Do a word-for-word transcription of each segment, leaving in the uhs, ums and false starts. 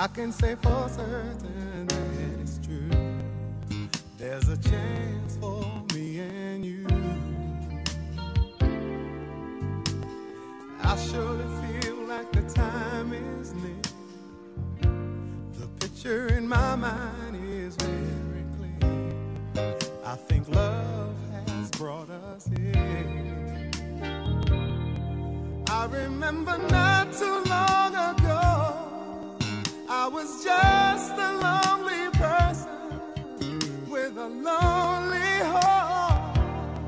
I can say for certain that it's true. There's a chance for me and you. I surely feel like the time is near. The picture in my mind is very clear. I think love has brought us here. I remember not too long ago, I was just a lonely person with a lonely heart.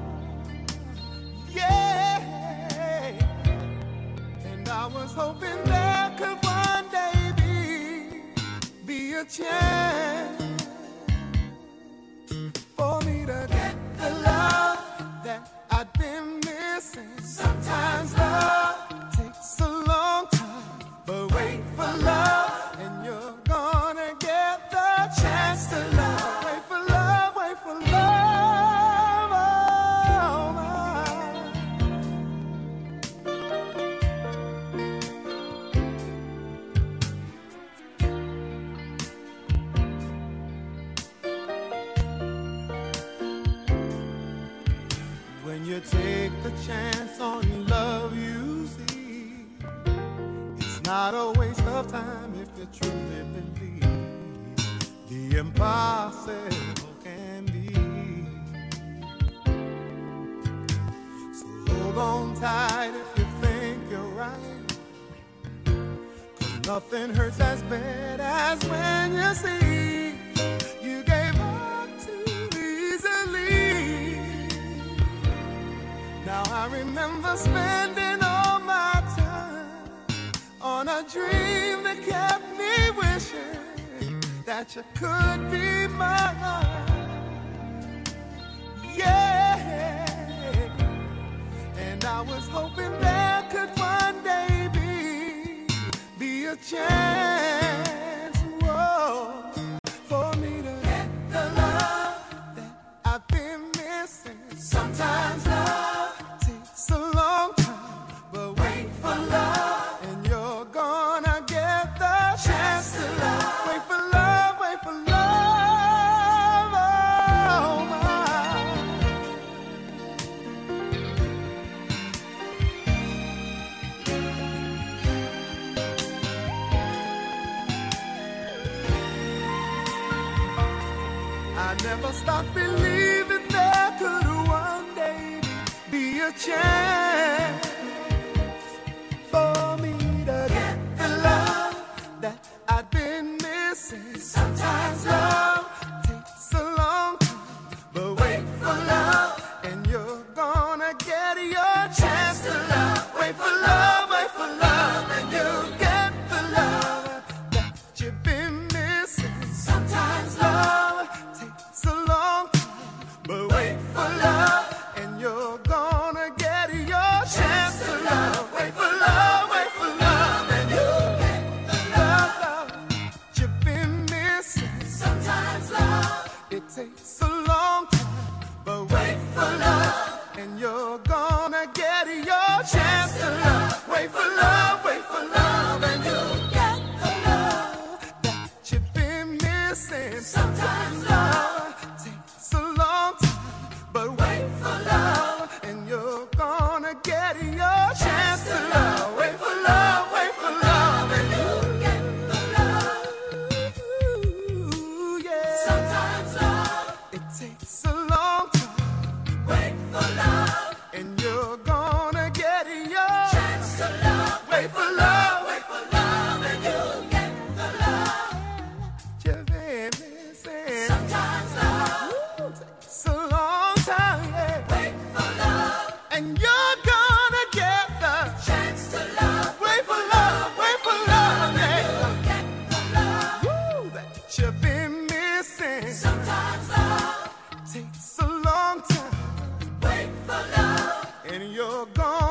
Yeah, and I was hoping there could one day be, be a chance for me to get the love that I've been missing. Sometimes love takes a long time, but wait for love, and you're gonna get the chance to love. Wait for love, wait for love, oh my. When you take the chance on love, you see, it's not a waste of time if you truly believe the impossible can be. So hold on tight if you think you're right, 'cause nothing hurts as bad as when you see you gave up too easily. Now I remember spending all my time on a dream that kept me wishing that you could be mine. Yeah, and I was hoping there could one day be, be a chance, whoa, for me to get the love that I've been missing. Sometimes love takes a long time, but wait for love, and you're gonna get the chance to love. Wait for love, wait for love, oh my. I never stopped believing there could one day be a chance for me to get the love that I've been missing. Sometimes love takes a long time, but wait for love, and you're gonna get your chance to love. Wait for love, wait for love, and you'll get the love that you've been missing. Sometimes love takes a long time, but wait for love, and you're gonna get your chance to love. Wait for love, wait for love, and you'll get the love, love you've been missing. Sometimes love, it takes a long time, but wait for love, and you're gonna get your chance to love. Wait for love, wait for love, and you'll get the love that you've been missing. Sometimes love takes a long time, but wait for love, and you're gonna get your chance to love. Wait for love, wait for love, and you'll get the love. Ooh, yeah. Sometimes love, it takes a long time. Wait for love, and you're gonna get your chance to love. Wait for love, wait for love, and you'll get the love you've been missing. Sometimes love, ooh, takes a long time, yeah. Wait for love, and you're gonna get the chance to love. Wait for love, wait for love, yeah. You'll get the love, woo, that you've been missing. Sometimes love takes a long time. Wait for love, and you're gonna